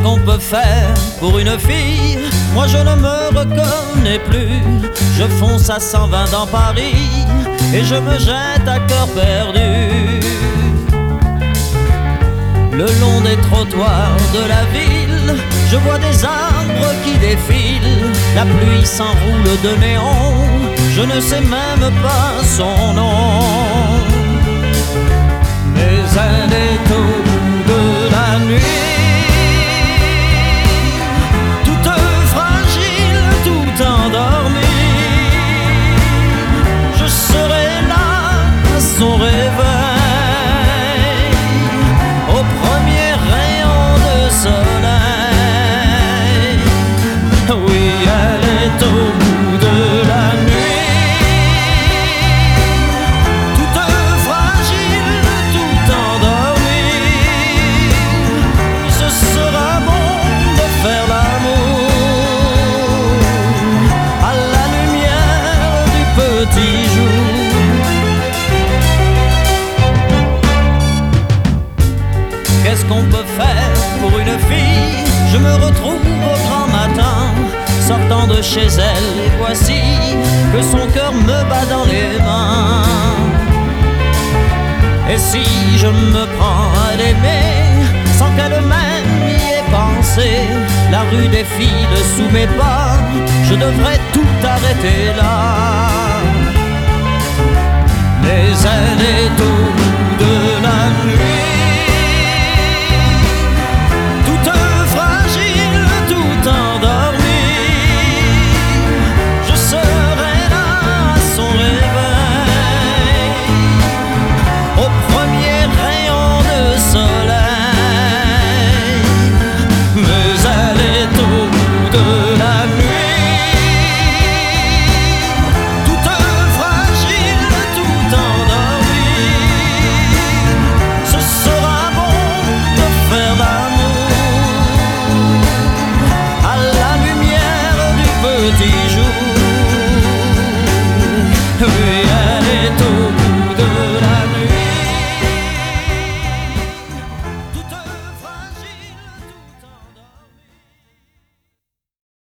qu'on peut faire pour une fille? Moi je ne me reconnais plus. Je fonce à 120 dans Paris et je me jette à cœur perdu le long des trottoirs de la ville. Je vois des arbres qui défilent, la pluie s'enroule de néon, je ne sais même pas son nom. Mais elle est au bout de la nuit, toute fragile, tout endormie. Je serai là à son réveil, au premier rayon de soleil. Oui, elle est au bout de la nuit, toute fragile, tout endormie. Ce sera bon de faire l'amour à la lumière du petit jour. Qu'est-ce qu'on peut faire pour une fille? Je me retrouve au grand matin, sortant de chez elle, et voici que son cœur me bat dans les mains. Et si je me prends à l'aimer, sans qu'elle-même y ait pensé, la rue défile sous mes pas, je devrais tout arrêter là. Mais elle est au bout de la nuit, petit jour. Oui, elle est au